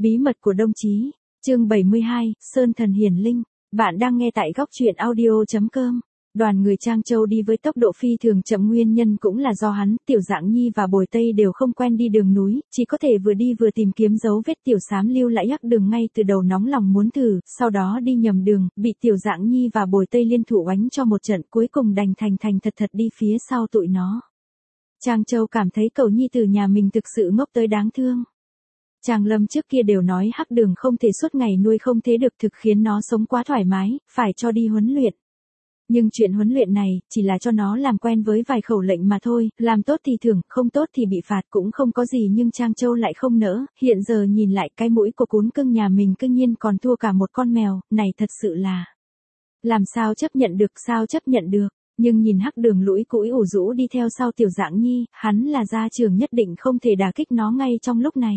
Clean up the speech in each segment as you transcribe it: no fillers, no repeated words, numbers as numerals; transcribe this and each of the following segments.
Bí mật của đồng chí, chương 72, Sơn Thần Hiển Linh. Bạn đang nghe tại góc truyện audio.com. Đoàn người Trang Châu đi với tốc độ phi thường chậm, nguyên nhân cũng là do hắn, Tiểu Dạng Nhi và Bồi Tây đều không quen đi đường núi, chỉ có thể vừa đi vừa tìm kiếm dấu vết Tiểu Xám lưu lại hắc đường ngay từ đầu nóng lòng muốn thử, sau đó đi nhầm đường, bị Tiểu Dạng Nhi và Bồi Tây liên thủ oánh cho một trận, cuối cùng đành thành thật đi phía sau tụi nó. Trang Châu cảm thấy cậu nhi tử nhà mình thực sự ngốc tới đáng thương. Trang Lâm trước kia đều nói hắc đường không thể suốt ngày nuôi không thế được, thực khiến nó sống quá thoải mái, phải cho đi huấn luyện. Nhưng chuyện huấn luyện này, chỉ là cho nó làm quen với vài khẩu lệnh mà thôi, làm tốt thì thưởng, không tốt thì bị phạt cũng không có gì, nhưng Trang Châu lại không nỡ, hiện giờ nhìn lại cái mũi của cún cưng nhà mình cư nhiên còn thua cả một con mèo, này thật sự là... Làm sao chấp nhận được. Nhưng nhìn hắc đường lũi cũi ủ rũ đi theo sau Tiểu Dạng Nhi, hắn là gia trưởng nhất định không thể đả kích nó ngay trong lúc này.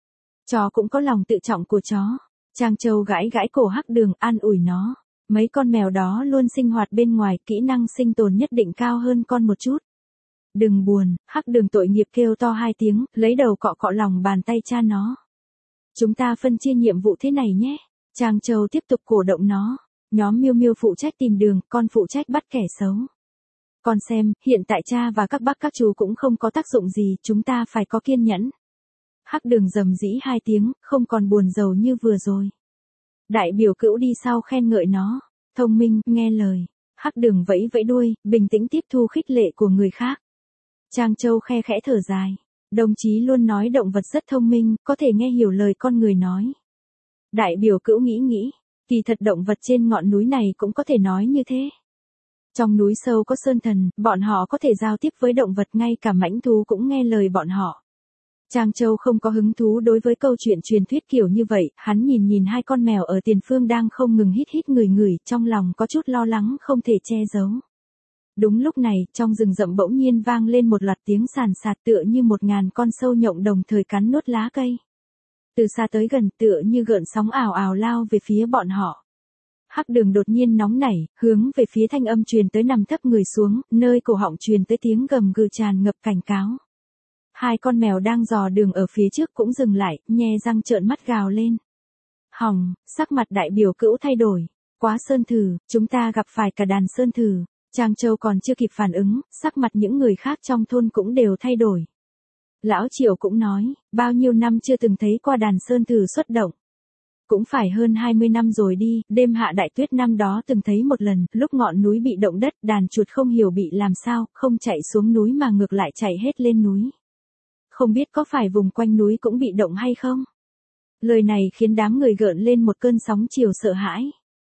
Chó cũng có lòng tự trọng của chó. Trang Châu gãi cổ hắc đường, an ủi nó. Mấy con mèo đó luôn sinh hoạt bên ngoài, kỹ năng sinh tồn nhất định cao hơn con một chút. Đừng buồn, hắc đường tội nghiệp kêu to 2 tiếng, lấy đầu cọ lòng bàn tay cha nó. Chúng ta phân chia nhiệm vụ thế này nhé. Trang Châu tiếp tục cổ động nó. Nhóm Miêu Miêu phụ trách tìm đường, con phụ trách bắt kẻ xấu. Con xem, hiện tại cha và các bác các chú cũng không có tác dụng gì, chúng ta phải có kiên nhẫn. Hắc đường rầm rĩ 2 tiếng, không còn buồn rầu như vừa rồi. Đại biểu Cữu đi sau khen ngợi nó. Thông minh, nghe lời. Hắc đường vẫy đuôi, bình tĩnh tiếp thu khích lệ của người khác. Trang Châu khe khẽ thở dài. Đồng chí luôn nói động vật rất thông minh, có thể nghe hiểu lời con người nói. Đại biểu Cữu nghĩ. Kỳ thật động vật trên ngọn núi này cũng có thể nói như thế. Trong núi sâu có sơn thần, bọn họ có thể giao tiếp với động vật, ngay cả mãnh thú cũng nghe lời bọn họ. Trang Châu không có hứng thú đối với câu chuyện truyền thuyết kiểu như vậy, hắn nhìn 2 con mèo ở tiền phương đang không ngừng hít ngửi, trong lòng có chút lo lắng không thể che giấu. Đúng lúc này, trong rừng rậm bỗng nhiên vang lên một loạt tiếng sàn sạt, tựa như 1000 con sâu nhộng đồng thời cắn nuốt lá cây. Từ xa tới gần, tựa như gợn sóng ảo ảo lao về phía bọn họ. Hắc đường đột nhiên nóng nảy, hướng về phía thanh âm truyền tới, nằm thấp người xuống, nơi cổ họng truyền tới tiếng gầm gừ tràn ngập cảnh cáo. 2 con mèo đang dò đường ở phía trước cũng dừng lại, nhe răng trợn mắt gào lên. Hỏng, sắc mặt đại biểu Cữu thay đổi. Quá sơn thử, chúng ta gặp phải cả đàn sơn thử. Trang Châu còn chưa kịp phản ứng, sắc mặt những người khác trong thôn cũng đều thay đổi. Lão Triệu cũng nói, bao nhiêu năm chưa từng thấy qua đàn sơn thử xuất động. Cũng phải hơn 20 năm rồi đi, đêm hạ đại tuyết năm đó từng thấy một lần, lúc ngọn núi bị động đất, đàn chuột không hiểu bị làm sao, không chạy xuống núi mà ngược lại chạy hết lên núi. Không biết có phải vùng quanh núi cũng bị động hay không? Lời này khiến đám người gợn lên một cơn sóng chiều sợ hãi.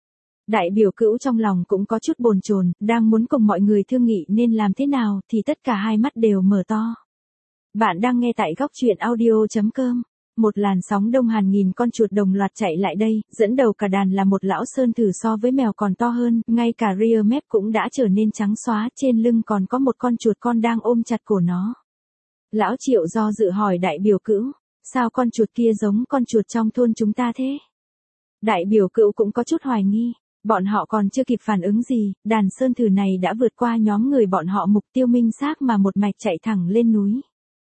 Đại biểu Cữu trong lòng cũng có chút bồn chồn, đang muốn cùng mọi người thương nghị nên làm thế nào thì tất cả 2 mắt đều mở to. Bạn đang nghe tại góc truyện audio.com. Một làn sóng đông hàng nghìn con chuột đồng loạt chạy lại đây, dẫn đầu cả đàn là một lão sơn thử so với mèo còn to hơn, ngay cả rear mép cũng đã trở nên trắng xóa, trên lưng còn có một con chuột con đang ôm chặt cổ nó. Lão Triệu do dự hỏi đại biểu Cữu, sao con chuột kia giống con chuột trong thôn chúng ta thế? Đại biểu Cữu cũng có chút hoài nghi, bọn họ còn chưa kịp phản ứng gì, đàn sơn thử này đã vượt qua nhóm người bọn họ, mục tiêu minh xác mà một mạch chạy thẳng lên núi.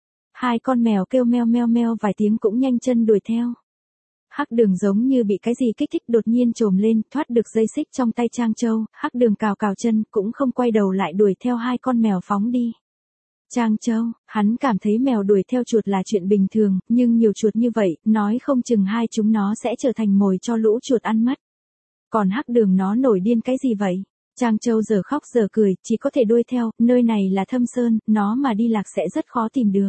2 con mèo kêu meo meo vài tiếng cũng nhanh chân đuổi theo. Hắc đường giống như bị cái gì kích thích đột nhiên trồm lên, thoát được dây xích trong tay Trang Châu, hắc đường cào chân, cũng không quay đầu lại đuổi theo 2 con mèo phóng đi. Trang Châu, hắn cảm thấy mèo đuổi theo chuột là chuyện bình thường, nhưng nhiều chuột như vậy, nói không chừng 2 chúng nó sẽ trở thành mồi cho lũ chuột ăn mất. Còn hắc đường nó nổi điên cái gì vậy? Trang Châu giờ khóc giờ cười, chỉ có thể đuổi theo, nơi này là thâm sơn, nó mà đi lạc sẽ rất khó tìm được.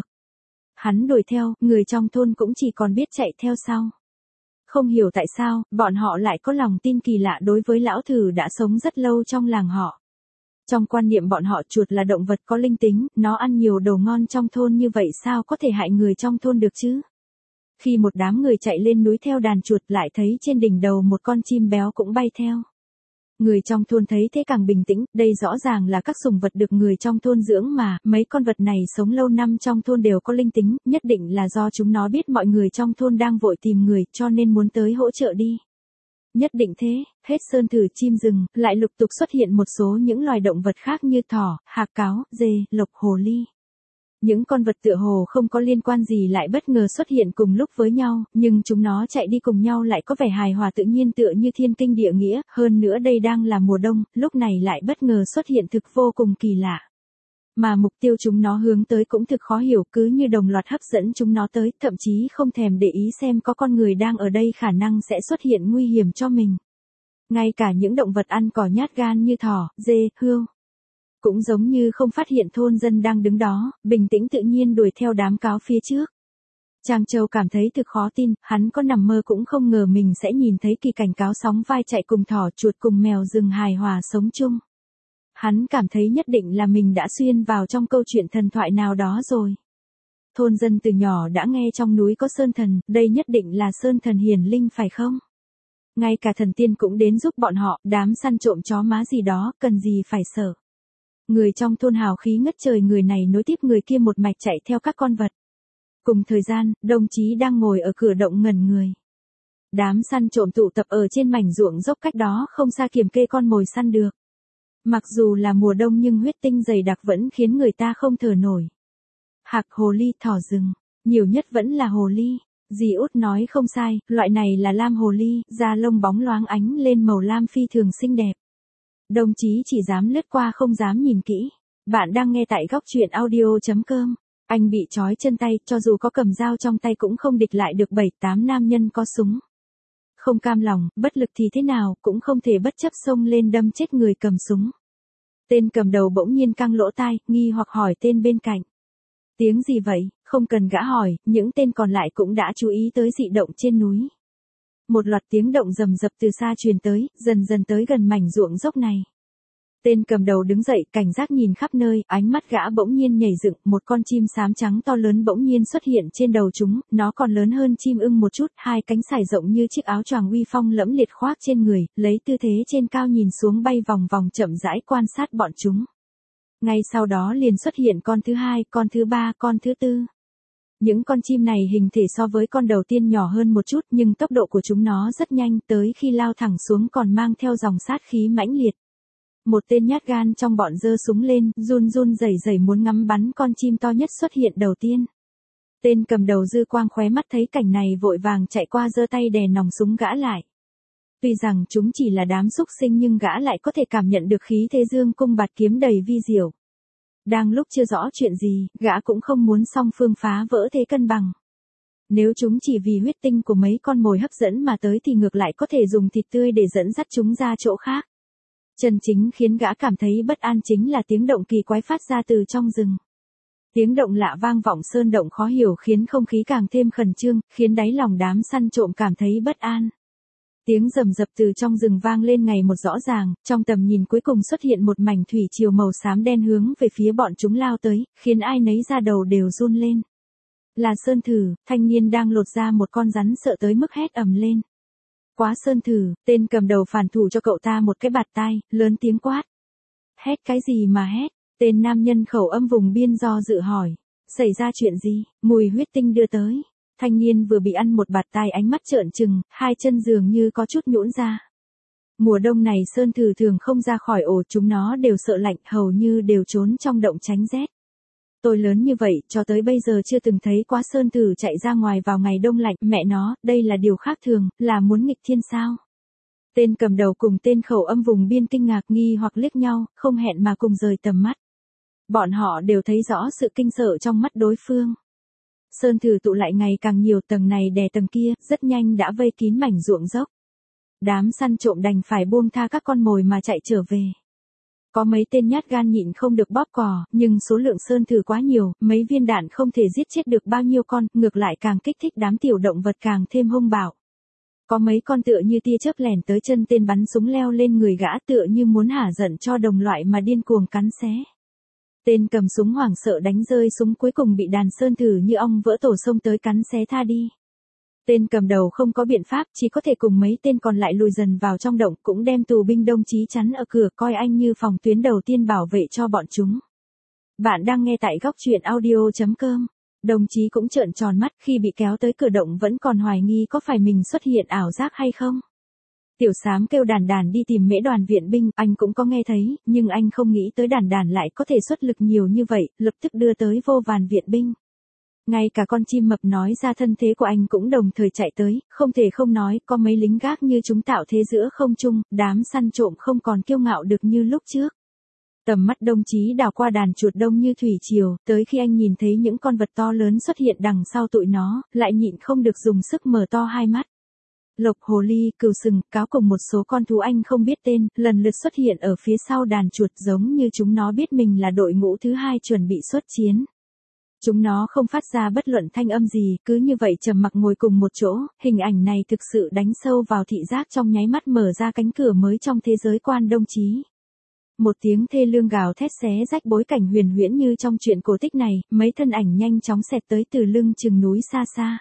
Hắn đuổi theo, người trong thôn cũng chỉ còn biết chạy theo sau. Không hiểu tại sao, bọn họ lại có lòng tin kỳ lạ đối với lão thử đã sống rất lâu trong làng họ. Trong quan niệm bọn họ, chuột là động vật có linh tính, nó ăn nhiều đồ ngon trong thôn như vậy sao có thể hại người trong thôn được chứ? Khi một đám người chạy lên núi theo đàn chuột, lại thấy trên đỉnh đầu một con chim béo cũng bay theo. Người trong thôn thấy thế càng bình tĩnh, đây rõ ràng là các sủng vật được người trong thôn dưỡng mà, mấy con vật này sống lâu năm trong thôn đều có linh tính, nhất định là do chúng nó biết mọi người trong thôn đang vội tìm người, cho nên muốn tới hỗ trợ đi. Nhất định thế, hết sơn thử chim rừng, lại lục tục xuất hiện một số những loài động vật khác như thỏ, hạc cáo, dê, lộc, hồ ly. Những con vật tựa hồ không có liên quan gì lại bất ngờ xuất hiện cùng lúc với nhau, nhưng chúng nó chạy đi cùng nhau lại có vẻ hài hòa tự nhiên tựa như thiên kinh địa nghĩa, hơn nữa đây đang là mùa đông, lúc này lại bất ngờ xuất hiện thực vô cùng kỳ lạ. Mà mục tiêu chúng nó hướng tới cũng thực khó hiểu, cứ như đồng loạt hấp dẫn chúng nó tới, thậm chí không thèm để ý xem có con người đang ở đây khả năng sẽ xuất hiện nguy hiểm cho mình. Ngay cả những động vật ăn cỏ nhát gan như thỏ, dê, hươu cũng giống như không phát hiện thôn dân đang đứng đó, bình tĩnh tự nhiên đuổi theo đám cáo phía trước. Trang Châu cảm thấy thực khó tin, hắn có nằm mơ cũng không ngờ mình sẽ nhìn thấy kỳ cảnh cáo sóng vai chạy cùng thỏ chuột cùng mèo rừng hài hòa sống chung. Hắn cảm thấy nhất định là mình đã xuyên vào trong câu chuyện thần thoại nào đó rồi. Thôn dân từ nhỏ đã nghe trong núi có sơn thần, đây nhất định là sơn thần hiển linh phải không? Ngay cả thần tiên cũng đến giúp bọn họ, đám săn trộm chó má gì đó, cần gì phải sợ. Người trong thôn hào khí ngất trời, người này nối tiếp người kia một mạch chạy theo các con vật. Cùng thời gian, đồng chí đang ngồi ở cửa động ngẩn người. Đám săn trộm tụ tập ở trên mảnh ruộng dốc cách đó không xa kiểm kê con mồi săn được. Mặc dù là mùa đông nhưng huyết tinh dày đặc vẫn khiến người ta không thở nổi. Hạc, hồ ly, thỏ rừng, nhiều nhất vẫn là hồ ly. Dì Út nói không sai, loại này là lam hồ ly, da lông bóng loáng ánh lên màu lam phi thường xinh đẹp. Đồng chí chỉ dám lướt qua không dám nhìn kỹ. Bạn đang nghe tại góc truyện audio.com. Anh bị trói chân tay, cho dù có cầm dao trong tay cũng không địch lại được 7-8 nam nhân có súng. Không cam lòng, bất lực thì thế nào, cũng không thể bất chấp xông lên đâm chết người cầm súng. Tên cầm đầu bỗng nhiên căng lỗ tai, nghi hoặc hỏi tên bên cạnh. Tiếng gì vậy? Không cần gã hỏi, những tên còn lại cũng đã chú ý tới dị động trên núi. Một loạt tiếng động rầm rập từ xa truyền tới, dần dần tới gần mảnh ruộng dốc này. Tên cầm đầu đứng dậy, cảnh giác nhìn khắp nơi, ánh mắt gã bỗng nhiên nhảy dựng, một con chim xám trắng to lớn bỗng nhiên xuất hiện trên đầu chúng, nó còn lớn hơn chim ưng một chút, hai cánh sải rộng như chiếc áo choàng uy phong lẫm liệt khoác trên người, lấy tư thế trên cao nhìn xuống bay vòng vòng chậm rãi quan sát bọn chúng. Ngay sau đó liền xuất hiện con thứ hai, con thứ ba, con thứ tư. Những con chim này hình thể so với con đầu tiên nhỏ hơn một chút nhưng tốc độ của chúng nó rất nhanh, tới khi lao thẳng xuống còn mang theo dòng sát khí mãnh liệt. Một tên nhát gan trong bọn giơ súng lên, run run rẩy rẩy muốn ngắm bắn con chim to nhất xuất hiện đầu tiên. Tên cầm đầu dư quang khóe mắt thấy cảnh này vội vàng chạy qua giơ tay đè nòng súng gã lại. Tuy rằng chúng chỉ là đám súc sinh nhưng gã lại có thể cảm nhận được khí thế dương cung bạt kiếm đầy vi diệu. Đang lúc chưa rõ chuyện gì, gã cũng không muốn song phương phá vỡ thế cân bằng. Nếu chúng chỉ vì huyết tinh của mấy con mồi hấp dẫn mà tới thì ngược lại có thể dùng thịt tươi để dẫn dắt chúng ra chỗ khác. Chân chính khiến gã cảm thấy bất an chính là tiếng động kỳ quái phát ra từ trong rừng. Tiếng động lạ vang vọng sơn động khó hiểu khiến không khí càng thêm khẩn trương, khiến đáy lòng đám săn trộm cảm thấy bất an. Tiếng rầm rập từ trong rừng vang lên ngày một rõ ràng, trong tầm nhìn cuối cùng xuất hiện một mảnh thủy triều màu xám đen hướng về phía bọn chúng lao tới, khiến ai nấy da đầu đều run lên. Là Sơn Thử, thanh niên đang lột ra một con rắn sợ tới mức hét ầm lên. Quá Sơn Thử, tên cầm đầu phản thủ cho cậu ta một cái bạt tai, lớn tiếng quát. Hét cái gì mà hét? Tên nam nhân khẩu âm vùng biên do dự hỏi. Xảy ra chuyện gì? Mùi huyết tinh đưa tới. Thanh niên vừa bị ăn một bạt tai ánh mắt trợn trừng, hai chân dường như có chút nhũn ra. Mùa đông này Sơn Thử thường không ra khỏi ổ, chúng nó đều sợ lạnh, hầu như đều trốn trong động tránh rét. Tôi lớn như vậy, cho tới bây giờ chưa từng thấy Quá Sơn Thử chạy ra ngoài vào ngày đông lạnh, mẹ nó, đây là điều khác thường, là muốn nghịch thiên sao? Tên cầm đầu cùng tên khẩu âm vùng biên kinh ngạc nghi hoặc liếc nhau, không hẹn mà cùng rời tầm mắt. Bọn họ đều thấy rõ sự kinh sợ trong mắt đối phương. Sơn Thử tụ lại ngày càng nhiều, tầng này đè tầng kia, rất nhanh đã vây kín mảnh ruộng dốc. Đám săn trộm đành phải buông tha các con mồi mà chạy trở về. Có mấy tên nhát gan nhịn không được bóp cò, nhưng số lượng Sơn Thử quá nhiều, mấy viên đạn không thể giết chết được bao nhiêu con, ngược lại càng kích thích đám tiểu động vật càng thêm hung bạo. Có mấy con tựa như tia chớp lẻn tới chân tên bắn súng leo lên người gã tựa như muốn hả giận cho đồng loại mà điên cuồng cắn xé. Tên cầm súng hoảng sợ đánh rơi súng cuối cùng bị đàn Sơn Thử như ong vỡ tổ xông tới cắn xé tha đi. Tên cầm đầu không có biện pháp, chỉ có thể cùng mấy tên còn lại lùi dần vào trong động, cũng đem tù binh đồng chí chắn ở cửa coi anh như phòng tuyến đầu tiên bảo vệ cho bọn chúng. Bạn đang nghe tại góc truyện audio.com. Đồng chí cũng trợn tròn mắt khi bị kéo tới cửa động vẫn còn hoài nghi có phải mình xuất hiện ảo giác hay không. Tiểu Sám kêu Đàn Đàn đi tìm Mễ Đoàn viện binh, anh cũng có nghe thấy, nhưng anh không nghĩ tới Đàn Đàn lại có thể xuất lực nhiều như vậy, lập tức đưa tới vô vàn viện binh. Ngay cả con chim mập nói ra thân thế của anh cũng đồng thời chạy tới, không thể không nói, có mấy lính gác như chúng tạo thế giữa không trung, đám săn trộm không còn kiêu ngạo được như lúc trước. Tầm mắt đồng chí đảo qua đàn chuột đông như thủy triều, tới khi anh nhìn thấy những con vật to lớn xuất hiện đằng sau tụi nó, lại nhịn không được dùng sức mở to hai mắt. Lộc, hồ ly, cừu sừng, cáo cùng một số con thú anh không biết tên, lần lượt xuất hiện ở phía sau đàn chuột giống như chúng nó biết mình là đội ngũ thứ hai chuẩn bị xuất chiến. Chúng nó không phát ra bất luận thanh âm gì, cứ như vậy trầm mặc ngồi cùng một chỗ, hình ảnh này thực sự đánh sâu vào thị giác trong nháy mắt mở ra cánh cửa mới trong thế giới quan đồng chí. Một tiếng thê lương gào thét xé rách bối cảnh huyền huyễn như trong truyện cổ tích này, mấy thân ảnh nhanh chóng xẹt tới từ lưng chừng núi xa xa.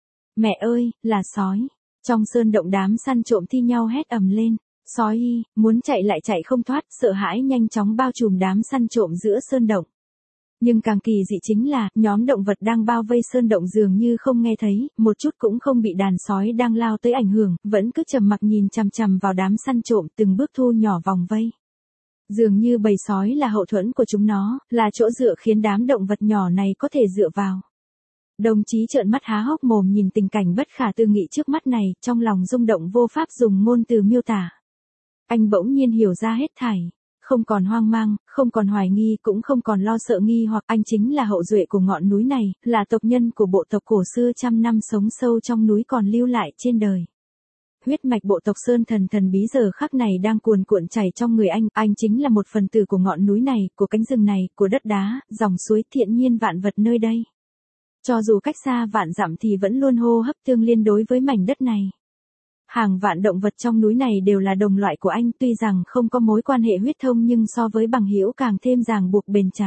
Mẹ ơi, là sói. Trong sơn động đám săn trộm thi nhau hét ầm lên. Sói y, muốn chạy lại chạy không thoát, sợ hãi nhanh chóng bao trùm đám săn trộm giữa sơn động. Nhưng càng kỳ dị chính là, nhóm động vật đang bao vây sơn động dường như không nghe thấy, một chút cũng không bị đàn sói đang lao tới ảnh hưởng, vẫn cứ trầm mặc nhìn chằm chằm vào đám săn trộm từng bước thu nhỏ vòng vây. Dường như bầy sói là hậu thuẫn của chúng nó, là chỗ dựa khiến đám động vật nhỏ này có thể dựa vào. Đồng chí trợn mắt há hốc mồm nhìn tình cảnh bất khả tư nghị trước mắt này, trong lòng rung động vô pháp dùng ngôn từ miêu tả. Anh bỗng nhiên hiểu ra hết thảy. Không còn hoang mang, không còn hoài nghi, cũng không còn lo sợ nghi hoặc anh chính là hậu duệ của ngọn núi này, là tộc nhân của bộ tộc cổ xưa trăm năm sống sâu trong núi còn lưu lại trên đời. Huyết mạch bộ tộc Sơn Thần thần bí giờ khắc này đang cuồn cuộn chảy trong người anh chính là một phần tử của ngọn núi này, của cánh rừng này, của đất đá, dòng suối thiện nhiên vạn vật nơi đây. Cho dù cách xa vạn dặm thì vẫn luôn hô hấp tương liên đối với mảnh đất này. Hàng vạn động vật trong núi này đều là đồng loại của anh, tuy rằng không có mối quan hệ huyết thông nhưng so với bằng hữu càng thêm ràng buộc bền chặt.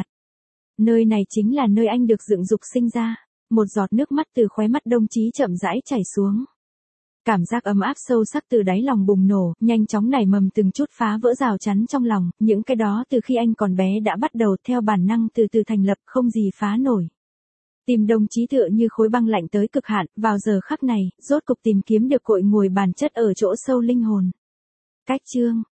Nơi này chính là nơi anh được dựng dục sinh ra. Một giọt nước mắt từ khóe mắt đồng chí chậm rãi chảy xuống. Cảm giác ấm áp sâu sắc từ đáy lòng bùng nổ, nhanh chóng nảy mầm từng chút phá vỡ rào chắn trong lòng, những cái đó từ khi anh còn bé đã bắt đầu theo bản năng từ từ thành lập, không gì phá nổi. Tìm đồng chí tựa như khối băng lạnh tới cực hạn, vào giờ khắc này, rốt cục tìm kiếm được cội nguồn bản chất ở chỗ sâu linh hồn. Cách chương